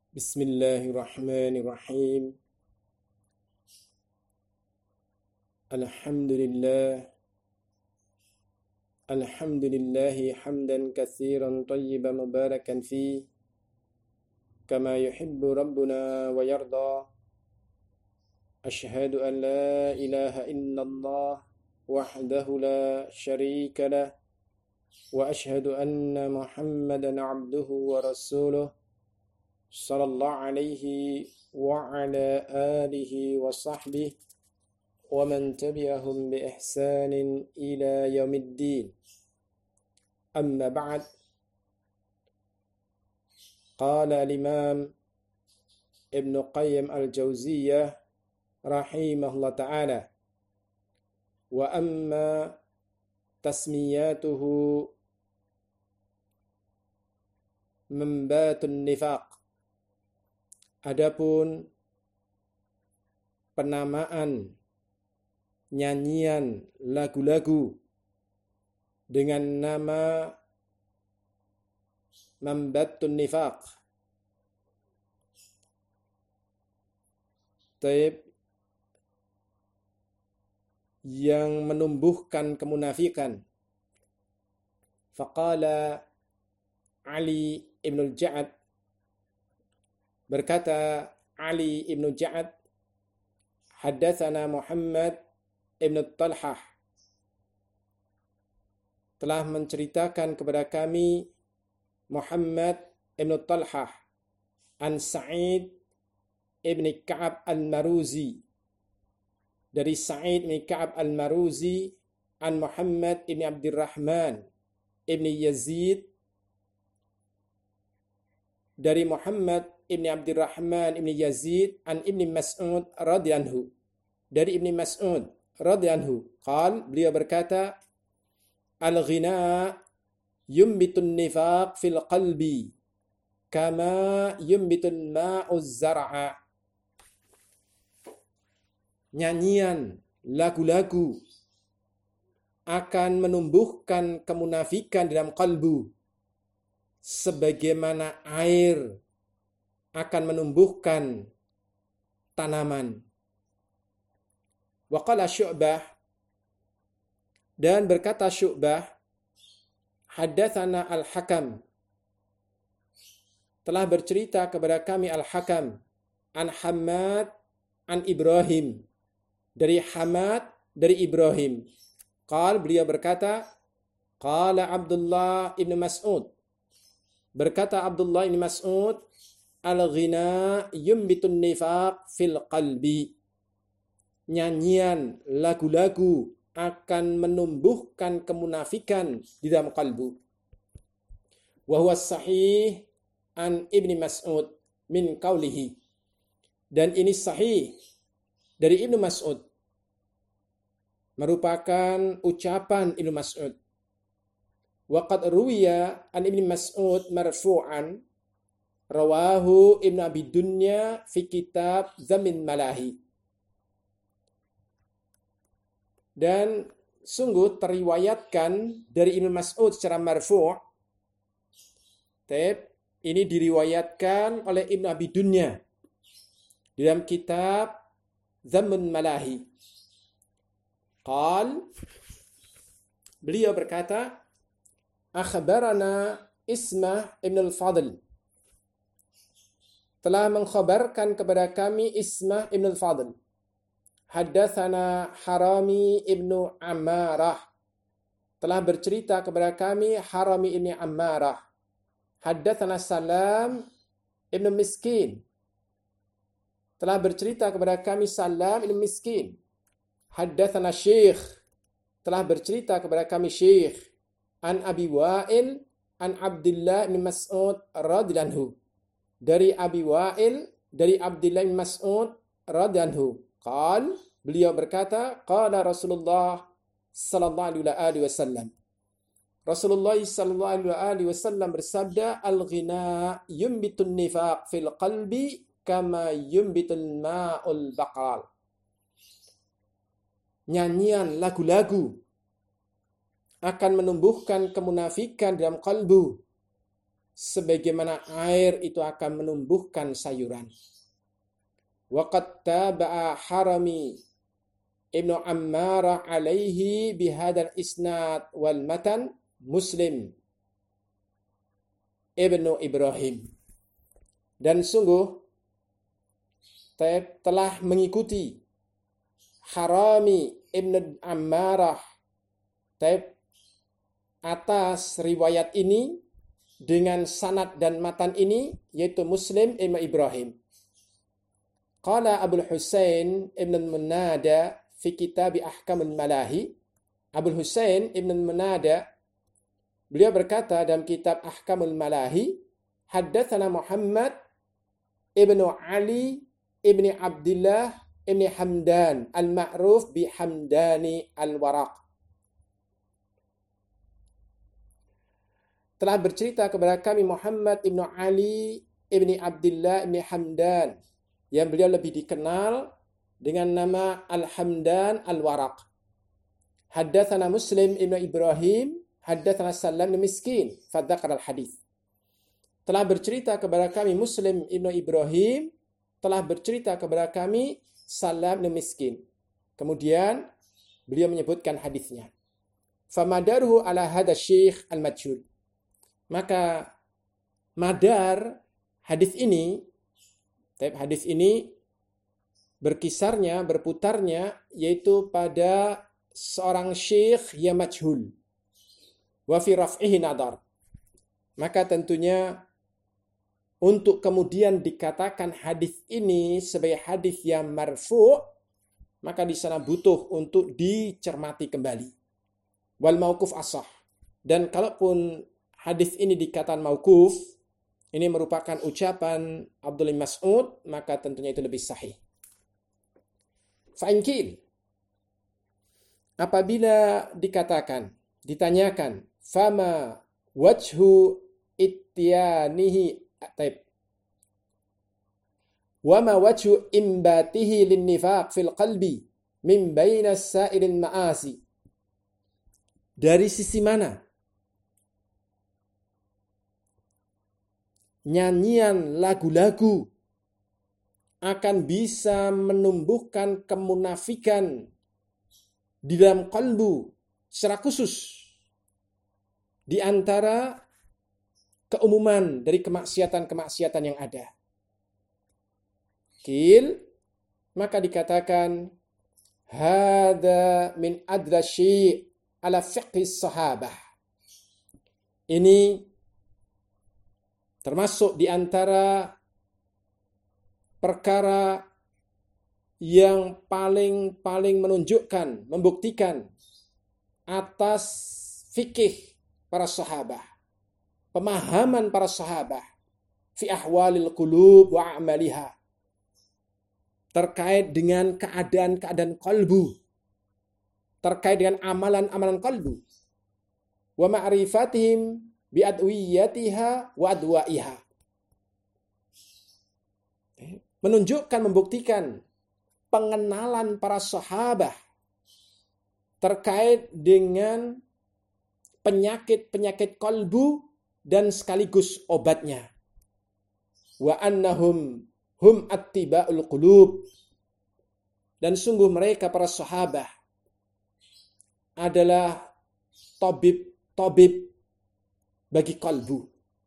Bismillahirrahmanirrahim. Alhamdulillah. Alhamdulillahi hamdan katsiran tayyiban mubarakan fi kama yuhibbu rabbuna wa yarda. Ashhadu an la ilaha illallah wahdahu la syarika lah wa ashhadu anna Muhammadan abduhu wa rasuluh sallallahu alaihi wa ala alihi wa sahbihi wa man tabi'ahum bi ihsanin ila yaumiddin. Amma ba'd. Qala al-Imam Ibn Qayyim al-Jauziyah rahimahullah ta'ala, wa amma tasmiyatuhu membatun nifaq. Adapun penamaan nyanyian lagu-lagu dengan nama membatun nifaq, taib, yang menumbuhkan kemunafikan. Faqala Ali ibn al-Ja'ad, berkata Ali ibn Ja'ad, haddatsana Muhammad ibn Talhah, telah menceritakan kepada kami Muhammad ibn Talhah an Sa'id ibn Ka'ab al-Maruzi, dari Sa'id ibn Ka'ab al-Maruzi an Muhammad ibn Abdurrahman ibn Yazid, dari Muhammad ibn Abdurrahman ibn Yazid an Ibn Mas'ud radhiyallahu, dari Ibn Mas'ud radhiyallahu, qal, beliau berkata, al-ghina yumbitun nifaq fil qalbi kama yumbitun ma'uz zar'a. Nyanyian, lagu-lagu akan menumbuhkan kemunafikan dalam kalbu sebagaimana air akan menumbuhkan tanaman. Wa qala Syu'bah, dan berkata Syu'bah, haddatsana Al-Hakam, telah bercerita kepada kami Al-Hakam an Hammad an Ibrahim, dari Hamad dari Ibrahim. Qal, beliau berkata, qala Abdullah ibn Mas'ud, berkata Abdullah ibn Mas'ud, al-ghina yumbitun nifaq fil qalbi. Nyanyian, lagu-lagu akan menumbuhkan kemunafikan di dalam kalbu. Wa huwa sahih an Ibni Mas'ud min qawlihi. Dan ini sahih dari Ibnu Mas'ud, merupakan ucapan Ibnu Mas'ud. Wa qad ruwiya an Ibni Mas'ud marfu'an, rawahu Ibnu Abi Dunya fi kitab Zamin Malahi. Dan sungguh teriwayatkan dari Ibnu Mas'ud secara marfu'. Ini diriwayatkan oleh Ibnu Abi Dunya di dalam kitab Zamin Malahi. Qal, beliau berkata, akhbarana Ismah ibn al-Fadl, telah mengkhabarkan kepada kami Ismah ibn al-Fadl. Haddatsana Harami ibnu Ammarah, telah bercerita kepada kami Harami ibn Ammarah. Haddatsana Salam ibn Miskin, telah bercerita kepada kami Salam ibn Miskin. Haddatsana Syekh, telah bercerita kepada kami Syekh an Abi Wa'il an Abdullah bin Mas'ud radhiyallahu, dari Abi Wa'il dari Abdullah bin Mas'ud radhiyallahu. Qal, beliau berkata, qala Rasulullah sallallahu alaihi wasallam, Rasulullah sallallahu alaihi wasallam bersabda, al-ghina yumbitun nifaq fil qalbi kama yumbitul ma'ul baqal. Nyanyian, lagu akan menumbuhkan kemunafikan dalam kalbu sebagaimana air itu akan menumbuhkan sayuran. Wa qad taba'a Harami Ibnu Ammarah alaihi bihadal isnad wal matan Muslim Ibnu Ibrahim. Dan sungguh telah mengikuti Harami Ibnu Ammarah atas riwayat ini dengan sanad dan matan ini, yaitu Muslim Ibnu Ibrahim. Qala Abul Husain Ibn Munada fi kitab Ahkamul Malahi. Abul Husain Ibn Munada, beliau berkata dalam kitab Ahkamul Malahi, haddatsana Muhammad Ibnu Ali Ibni Abdullah Ibni Hamdan al-ma'ruf bi Hamdani al-Waraq. Telah bercerita kepada kami Muhammad Ibnu Ali Ibni Abdullah Ibni Hamdan, yang beliau lebih dikenal dengan nama Al-Hamdan Al-Waraq. Haddatsana Muslim Ibnu Ibrahim, haddatsana Salam bin Miskin, fadzakar al-hadits. Telah bercerita kepada kami Muslim Ibnu Ibrahim, telah bercerita kepada kami Salam bin Miskin. Kemudian beliau menyebutkan hadisnya. Famadaruhu ala hadha syekh al-majhul. Maka madar hadis ini berkisarnya, berputarnya, yaitu pada seorang syekh yang majhul. Wa fi raf'ihi nadar. Maka tentunya untuk kemudian dikatakan hadis ini sebagai hadis yang marfu', maka di sana butuh untuk dicermati kembali. Wal mauquf ashah. Dan kalaupun hadis ini dikatakan mauquf, ini merupakan ucapan Abdullah bin Mas'ud, maka tentunya itu lebih sahih. Fa'inqil, apabila dikatakan, ditanyakan, fama wajhu ityanihi taib, wama wajhu imbatihi lin nifaq fil qalbi min bainas sa'iril ma'asi. Dari sisi mana nyanyian lagu-lagu akan bisa menumbuhkan kemunafikan di dalam kalbu secara khusus di antara keumuman dari kemaksiatan-kemaksiatan yang ada. Maka dikatakan hada min adrasyi ala fiqhi sahabah. Ini termasuk di antara perkara yang paling menunjukkan, membuktikan atas fikih para sahabat, pemahaman para sahabat fi ahwalil qulub wa a'maliha, terkait dengan keadaan-keadaan kalbu, terkait dengan amalan-amalan kalbu, wa ma'rifatihim bi adwiyatiha wa adwaiha. Menunjukkan, membuktikan pengenalan para sahabat terkait dengan penyakit-penyakit kalbu dan sekaligus obatnya. Wa annahum hum attiba'ul qulub. Dan sungguh mereka para sahabat adalah tabib bagi kalbu.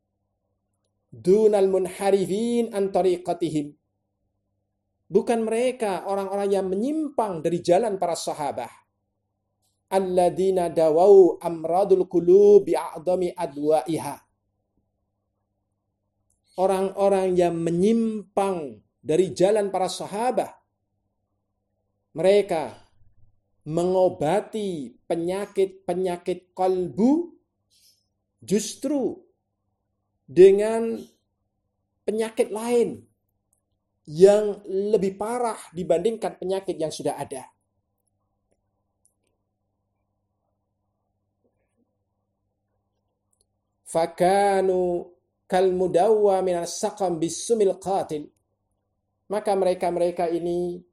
Dunal munharifin an tariqatihim. Bukan mereka orang-orang yang menyimpang dari jalan para sahabat. Alladzina dawau amradul qulub bi'a'dami adwa'iha. Orang-orang yang menyimpang dari jalan para sahabat. Mereka mengobati penyakit-penyakit kalbu justru dengan penyakit lain yang lebih parah dibandingkan penyakit yang sudah ada. Fakanu kal mudawwa min as-saqam bisumil qatil. Maka mereka ini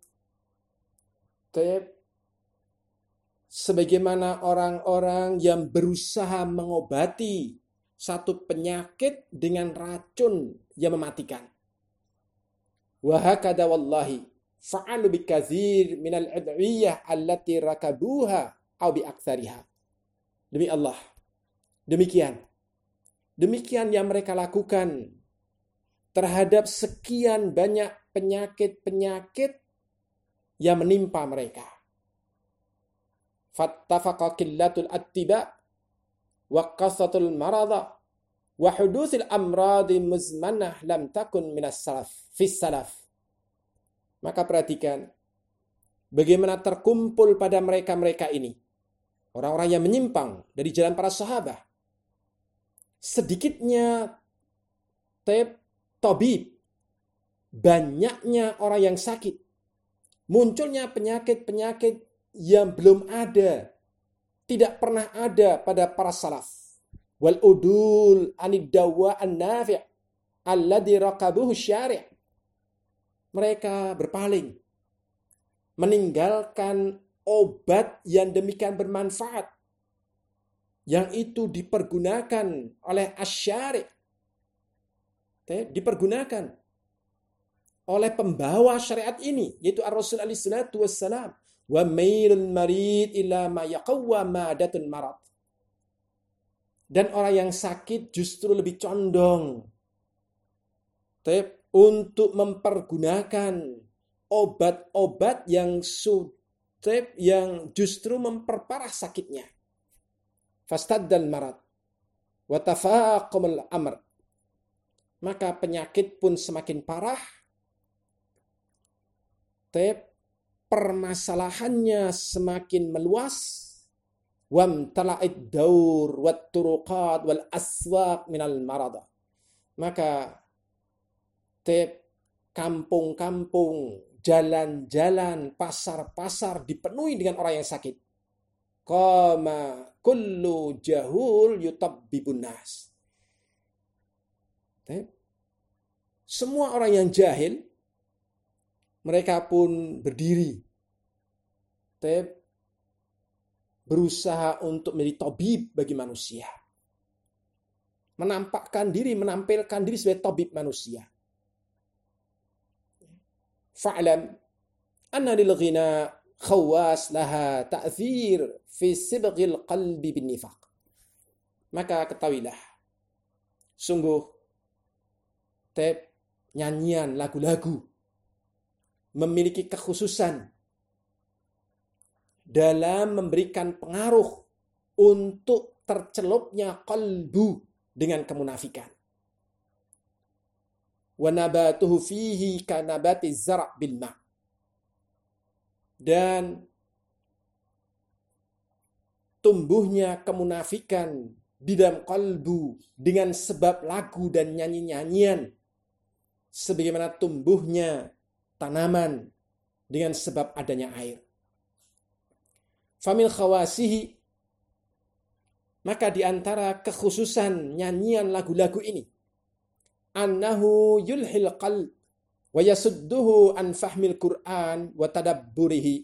sebagaimana orang-orang yang berusaha mengobati satu penyakit dengan racun yang mematikan. Wa hakada wallahi fa'alu bikazir minal adwiyah allati rakabuha au bi aktsariha. Demi Allah, demikian yang mereka lakukan terhadap sekian banyak penyakit-penyakit yang menimpa mereka. Fattafaqa qillatul attiba wa qasatul marada wa hudusil amradi muzmanah lam takun minas salaf fis salaf. Maka perhatikan bagaimana terkumpul pada mereka-mereka ini orang-orang yang menyimpang dari jalan para sahabat. Sedikitnya tabib, banyaknya orang yang sakit, munculnya penyakit-penyakit yang belum ada, tidak pernah ada pada para salaf. Wal udul anid dawa an-nafi' alladhi raqabuhu syari'. Mereka berpaling, meninggalkan obat yang demikian bermanfaat, yang itu dipergunakan oleh asyari', dipergunakan oleh pembawa syariat ini, yaitu Ar-Rasul alaihi salatu wassalam. Wa mailul marid ila ma yaqawwa madatul marad. Dan orang yang sakit justru lebih condong untuk mempergunakan obat-obat yang justru memperparah sakitnya. Fastaddal marad wa tafaqamul amr. Maka penyakit pun semakin parah. Permasalahannya semakin meluas. Wamtala'id daur wat turuqat wal aswaq minal marada. Maka kampung-kampung, jalan-jalan, pasar-pasar dipenuhi dengan orang yang sakit. Qama kullu jahul yutabbibun nas. Semua orang yang jahil, mereka pun berdiri, berusaha untuk menjadi tabib bagi manusia. Menampilkan diri sebagai tabib manusia. Fa'lam anna lil ghina khawas laha ta'thir fi sibghil qalbi bin nifaq. Maka ketahuilah, sungguh nyanyian, lagu-lagu memiliki kekhususan dalam memberikan pengaruh untuk tercelupnya qalbu dengan kemunafikan. Wa nabatuhu fihi kanabati zar' bil ma'. Dan tumbuhnya kemunafikan di dalam qalbu dengan sebab lagu dan nyanyi-nyanyian, sebagaimana tumbuhnya tanaman dengan sebab adanya air. Famil khawasihi, maka di antara kekhususan nyanyian lagu-lagu ini, annahu yulhil qalb wa yasudduhu an fahmil Qur'an wa tadabburihi.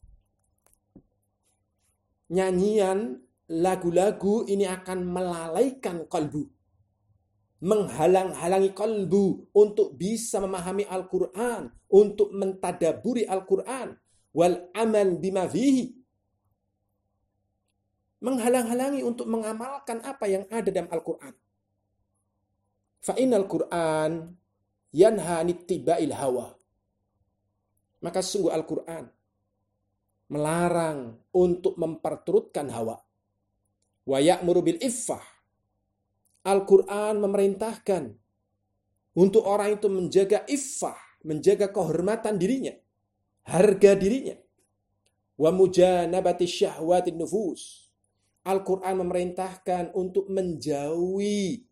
Nyanyian lagu-lagu ini akan melalaikan kalbu, menghalang-halangi kalbu untuk bisa memahami Al-Quran, untuk mentadaburi Al-Quran, wal amal bima fihi, menghalang-halangi untuk mengamalkan apa yang ada dalam Al-Quran. Fa'inal Quran yanha nittiba'il hawa. Maka sungguh Al-Quran melarang untuk memperturutkan hawa. Wa ya'muru bil iffah. Al-Quran memerintahkan untuk orang itu menjaga iffah, menjaga kehormatan dirinya, harga dirinya. Wa mujanabati syahwatin nufus. Al-Quran memerintahkan untuk menjauhi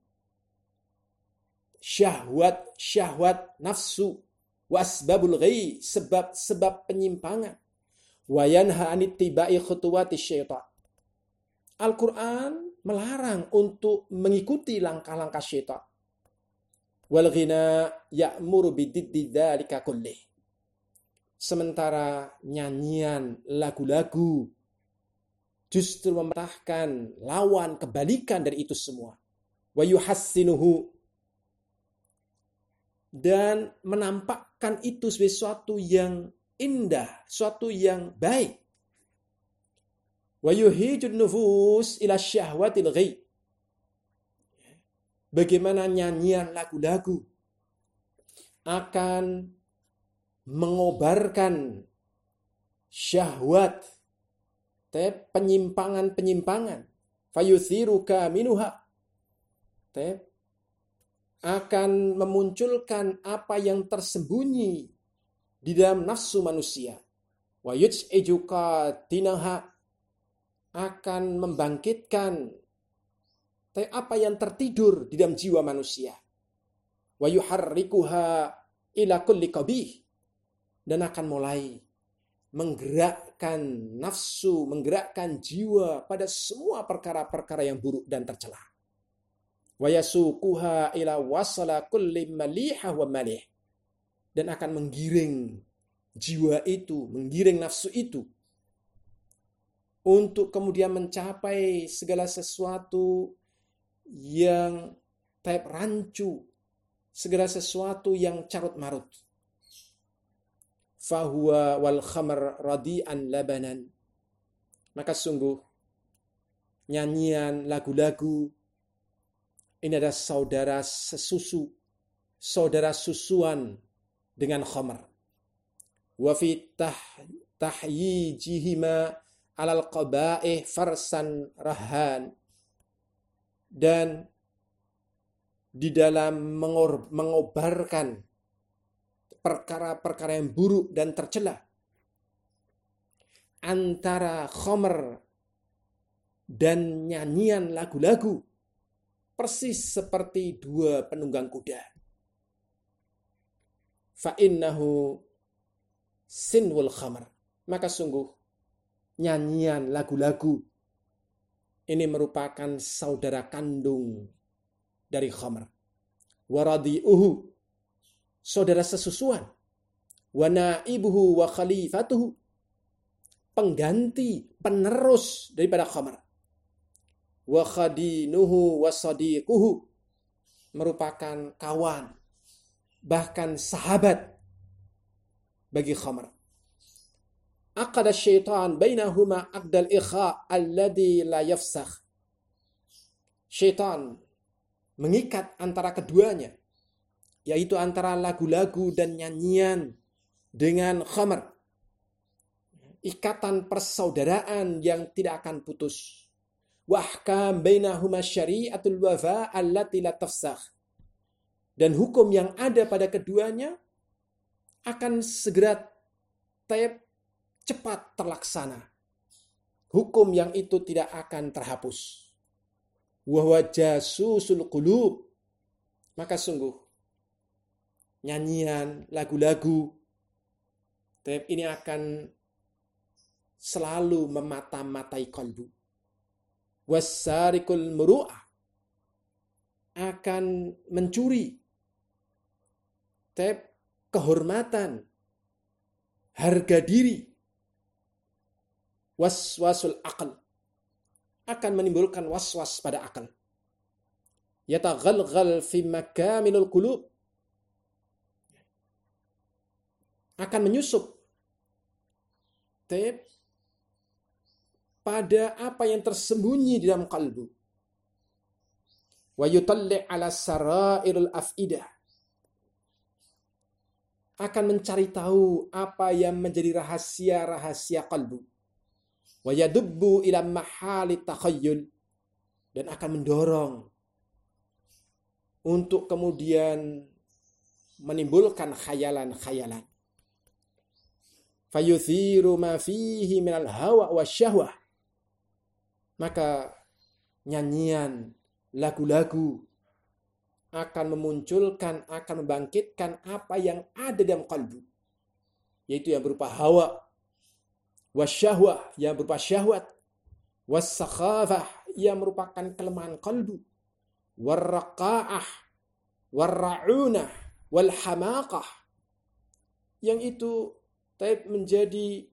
syahwat nafsu, wasbabul ghai, sebab penyimpangan, wa yanha anittiba'i khutuwati syaitan. Al-Quran melarang untuk mengikuti langkah-langkah syaitan. Wal ghina ya'muru bididdi dzalika kullih. Sementara nyanyian, lagu-lagu justru memerintahkan lawan kebalikan dari itu semua. wa yuhassinuhu, dan menampakkan itu sebagai sesuatu yang indah, sesuatu yang baik. Wa yuhijun nufus ila syahwatil ghaib. Bagaimana nyanyian lagu-lagu akan mengobarkan syahwat, penyimpangan-penyimpangan. Fayuthiruka minuha, akan memunculkan apa yang tersembunyi di dalam nafsu manusia. Wa yuj'ijuka tinaha, akan membangkitkan apa yang tertidur di dalam jiwa manusia. Wa yuharrikuha ila kulli qabih, dan akan mulai menggerakkan nafsu, menggerakkan jiwa pada semua perkara-perkara yang buruk dan tercela. Wa yasuquha ila wasala kulli malihah wa malih, dan akan menggiring jiwa itu, menggiring nafsu itu untuk kemudian mencapai segala sesuatu yang rancu, segala sesuatu yang carut marut. Fahuwa wal khamar radi'an labanan, maka sungguh nyanyian, lagu-lagu ini adalah saudara sesusu, saudara susuan dengan khamar. Wa fi tahyijihima alal qaba'ih farsan rahan, dan di dalam mengobarkan perkara-perkara yang buruk dan tercela antara khamr dan nyanyian lagu-lagu, persis seperti dua penunggang kuda. Fa innahu sinwul khamr, maka sungguh nyanyian lagu-lagu ini merupakan saudara kandung dari khamr. Waradiuhu, saudara sesusuan. Wa naibuhu wa khalifatuhu, pengganti, penerus daripada khamr. Wa khadinuhu wa sadiquhu, merupakan kawan, bahkan sahabat bagi khamr. Aqada syaitan bainahuma aqdal ikha alladhi la yafsakh. Syaitan mengikat antara keduanya, yaitu antara lagu-lagu dan nyanyian dengan khamr. Ikatan persaudaraan yang tidak akan putus. Wa ahkam bainahuma syari'atul wafa allati la tafsakh. Dan hukum yang ada pada keduanya akan segera cepat terlaksana. Hukum yang itu tidak akan terhapus. Wa huwa jasusul qulub, maka sungguh nyanyian, lagu-lagu ini akan selalu memata-matai kalbu. Wasarikul muru'ah, akan mencuri kehormatan, harga diri. Waswasul aql, akan menimbulkan waswas pada akal. Yataghalghal fi makaminul qulub, akan menyusup pada apa yang tersembunyi di dalam kalbu. Wa yutalli' ala sarairul afidah, akan mencari tahu apa yang menjadi rahasia-rahasia kalbu. Wa yadubbu ila mahali takhayyul, dan akan mendorong untuk kemudian menimbulkan khayalan-khayalan. Fayuthiru ma fihi minal hawa wa syahwah, maka nyanyian, lagu-lagu akan memunculkan, akan membangkitkan apa yang ada dalam kalbu, yaitu yang berupa hawa, wasyahwah yang berupa syahwat, wasakhafah yang merupakan kelemahan kalbu, warraqa'ah, warra'unah, walhamaqah, yang itu menjadi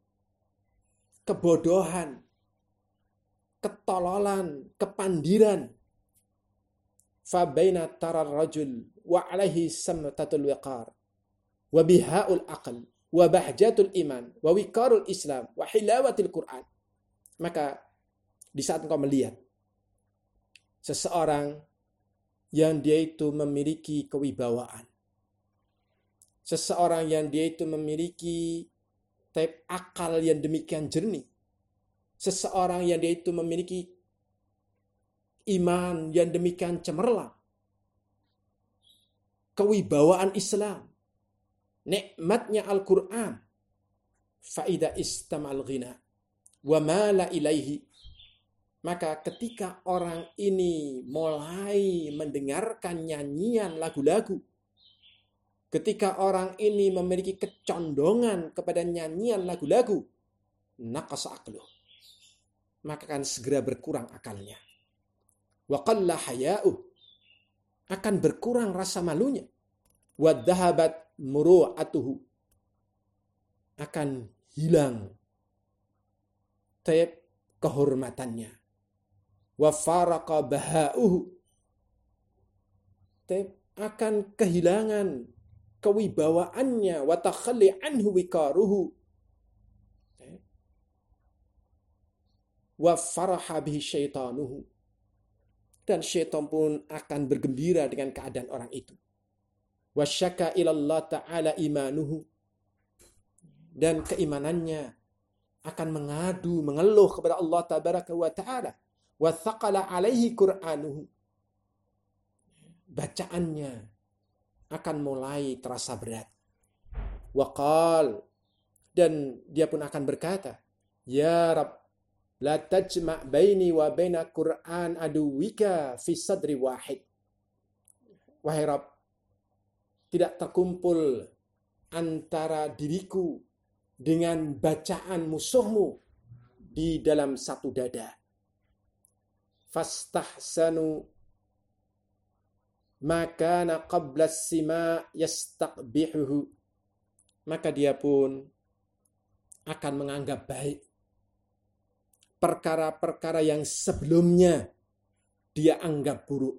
kebodohan, ketololan, kepandiran. fa baina tarar rajul wa alaihi samtatul wiqar wa bihaul aql wa bahjatul iman wa wiqarul Islam wa hilawatil Quran. Maka di saat engkau melihat seseorang yang dia itu memiliki kewibawaan, seseorang yang dia itu memiliki akal yang demikian jernih, seseorang yang dia itu memiliki iman yang demikian cemerlang, kewibawaan Islam, nikmatnya Al-Quran, faida istamal ghina wa mala ilaihi. Maka ketika orang ini mulai mendengarkan nyanyian lagu-lagu, ketika orang ini memiliki kecondongan kepada nyanyian lagu-lagu, naqasa aqluh, maka akan segera berkurang akalnya. Wa qalla haya'uh, akan berkurang rasa malunya. Wa dhahabat muru'atuhu, akan hilang kehormatannya. Wa faraqa baha'uhu, akan kehilangan kewibawaannya. Wa takhalli anhu wikaruhu, wa faraha bihi syaitanuhu, dan syaitan pun akan bergembira dengan keadaan orang itu. Wa syaka ilallah ta'ala imanuhu, dan keimanannya akan mengadu, mengeluh kepada Allah tabaraka wa ta'ala. Wa thaqala alaihi qur'anuhu, bacaannya akan mulai terasa berat. Wa qal, dan dia pun akan berkata, ya Rabb, la tajma' baini wa baina Qur'an aduwika fi sadri wahid. Wahai Rabb, tidak terkumpul antara diriku dengan bacaan musuhmu di dalam satu dada. Fastahsanu maka qabla sima yastaqbihuhu, maka dia pun akan menganggap baik perkara-perkara yang sebelumnya dia anggap buruk.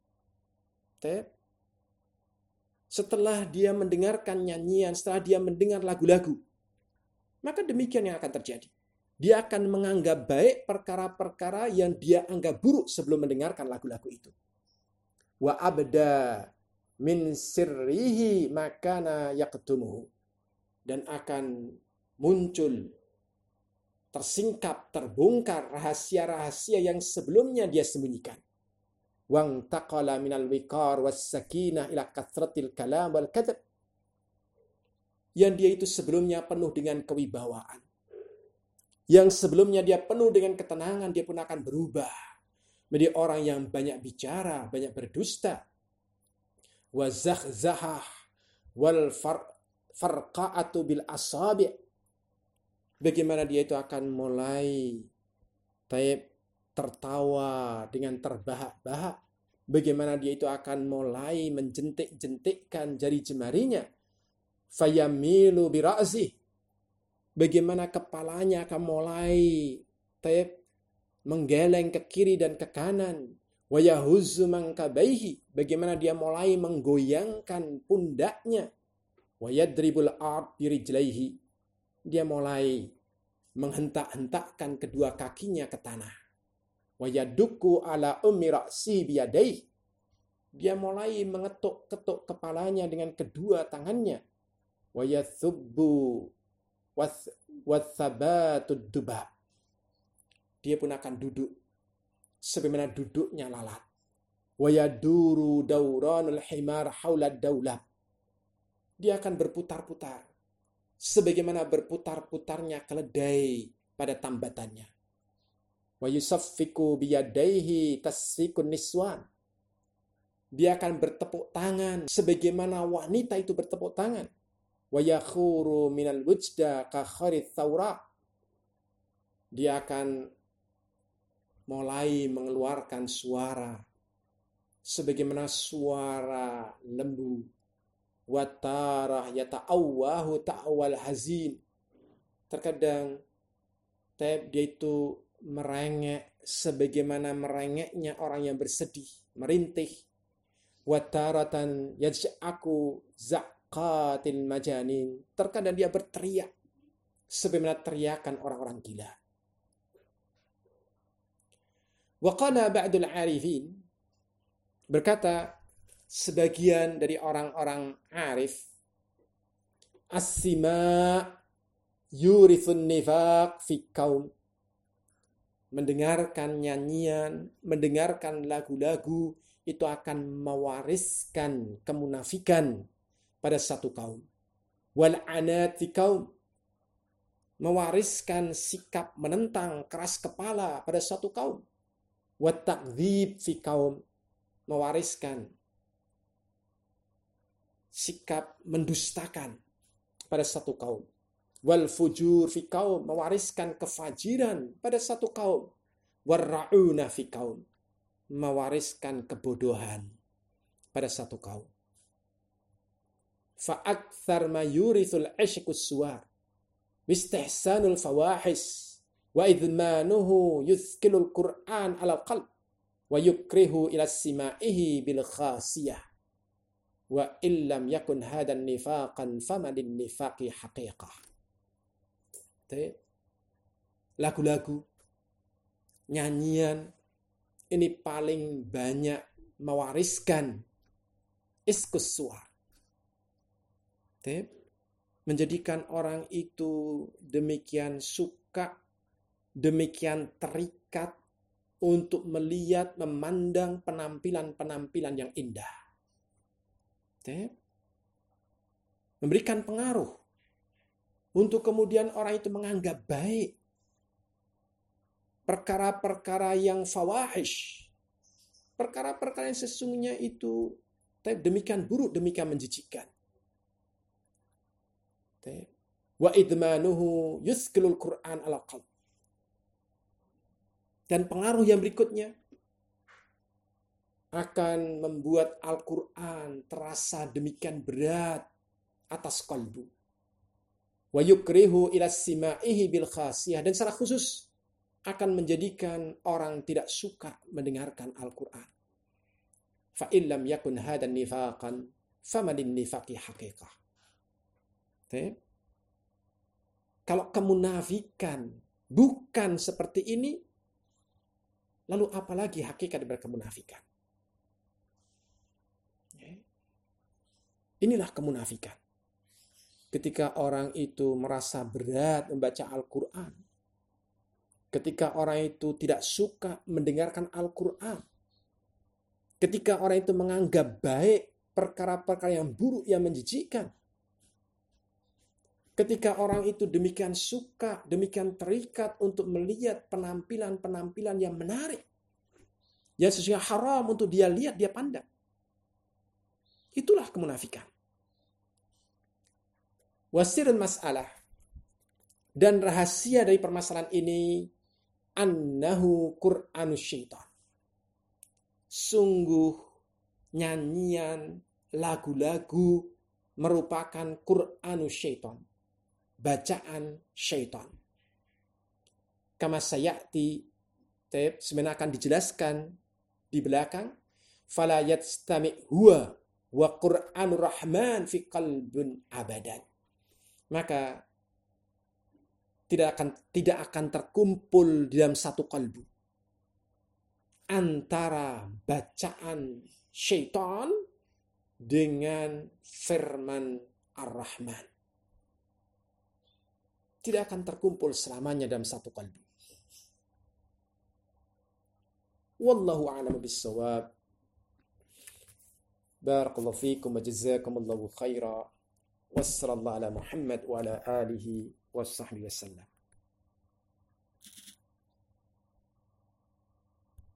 Setelah dia mendengarkan nyanyian, setelah dia mendengar lagu-lagu, maka demikian yang akan terjadi. Dia akan menganggap baik perkara-perkara yang dia anggap buruk sebelum mendengarkan lagu-lagu itu. Wa abda min sirrihi makana yaqtumuhu, dan akan muncul, tersingkap, terbongkar rahasia-rahasia yang sebelumnya dia sembunyikan. Wang taqala minal wiqar was sakinah ila kathratil kalam wal kadhab, yang dia itu sebelumnya penuh dengan kewibawaan, yang sebelumnya dia penuh dengan ketenangan, dia pun akan berubah menjadi orang yang banyak bicara, banyak berdusta. Wa zakhzahah wal farqa'atu bil asabi', bagaimana dia itu akan mulai tertawa dengan terbahak-bahak, bagaimana dia itu akan mulai menjentik-jentikkan jari jemarinya. Fayamilu bira'zih, bagaimana kepalanya akan mulai menggeleng ke kiri dan ke kanan. Wa yahuzzu mankabaihi, bagaimana dia mulai menggoyangkan pundaknya. Wa yadribul ard birijlaihi, dia mulai menghentak-hentakkan kedua kakinya ke tanah. Wa yadukku ala ummi ra'si biyadaihi, dia mulai mengetuk-ketuk kepalanya dengan kedua tangannya. Wa yathubbu wathabatud duba, dia pun akan duduk sebagaimana duduknya lalat. Wa yaduru dauranul himar haula daulab, dia akan berputar-putar sebagaimana berputar-putarnya keledai pada tambatannya. Wa yusaffiku biyadaihi tasfikun niswan, dia akan bertepuk tangan sebagaimana wanita itu bertepuk tangan. Wa yakhuru minal wujda ka kharith thawra, dia akan mulai mengeluarkan suara sebagaimana suara lembu. Wa tarah yata'awwahu ta'wal hazin, terkadang dia itu merengek sebagaimana merengeknya orang yang bersedih, merintih. wa taratan yaj'aku zaqatil majanin. Terkadang dia berteriak sebagaimana teriakan orang-orang gila. Wa qala ba'dul 'arifin, berkata sebagian dari orang-orang arif, as-sima' yurithun nifaq fi kaum. Mendengarkan nyanyian, mendengarkan lagu-lagu itu akan mewariskan kemunafikan pada satu kaum. Wal anat fi kaum, mewariskan sikap menentang, keras kepala pada satu kaum. Wat takdzib fi kaum, mewariskan sikap mendustakan pada satu kaum. Wal fujur fi kaum, mewariskan kefajiran pada satu kaum. Warra'una fi kaum, mewariskan kebodohan pada satu kaum. Fa'akthar ma yurithul ishqus suwar wistihsanul fawahis wa idmanuhu yuthkilul Qur'an ala qalb wa yukrihu ila sima'ihi bil khasiyah wa illam yakun hadan nifaqan famadin nifaqi haqiqah. Lagu-lagu, nyanyian ini paling banyak mewariskan iskus suar, menjadikan orang itu demikian suka, demikian terikat untuk melihat, memandang penampilan-penampilan yang indah. Memberikan pengaruh untuk kemudian orang itu menganggap baik perkara-perkara yang fawahish, perkara-perkara yang sesungguhnya itu demikian buruk, demikian menjijikkan. Wa idmanuhu yuthkilul Qur'an ala qalb. Dan pengaruh yang berikutnya akan membuat Al-Quran terasa demikian berat atas kalbu. Wa yukrihu ila sima'ihi bil khasiyah, dan secara khusus akan menjadikan orang tidak suka mendengarkan Al-Quran. Fa illam yakun hadan nifaqan famadin nifaqi haqiqah. Kalau kemunafikan bukan seperti ini, lalu apalagi hakikat dari kemunafikan? Inilah kemunafikan. Ketika orang itu merasa berat membaca Al-Quran. Ketika orang itu tidak suka mendengarkan Al-Quran. Ketika orang itu menganggap baik perkara-perkara yang buruk, yang menjijikkan. Ketika orang itu demikian suka, demikian terikat untuk melihat penampilan-penampilan yang menarik. Yang sesungguhnya haram untuk dia lihat, dia pandang. Itulah kemunafikan. Wasirul mas'alah, dan rahasia dari permasalahan ini, annahu Qur'anus syaitan. Sungguh nyanyian, lagu-lagu merupakan Qur'anus syaitan, bacaan syaitan. Kama sayati, sebenarnya akan dijelaskan di belakang, fala yastami' huwa wa Qur'anur rahman fi qalbin abadan. Maka tidak akan terkumpul di dalam satu kalbu antara bacaan syaitan dengan firman Ar-Rahman. Tidak akan terkumpul selamanya dalam satu kalbu. Wallahu a'lamu bis-shawab. Barakallahu fiikum wa jazakumullahu khairan. Wassallallahu ala Muhammad wa ala alihi wa sahbihi wasallam.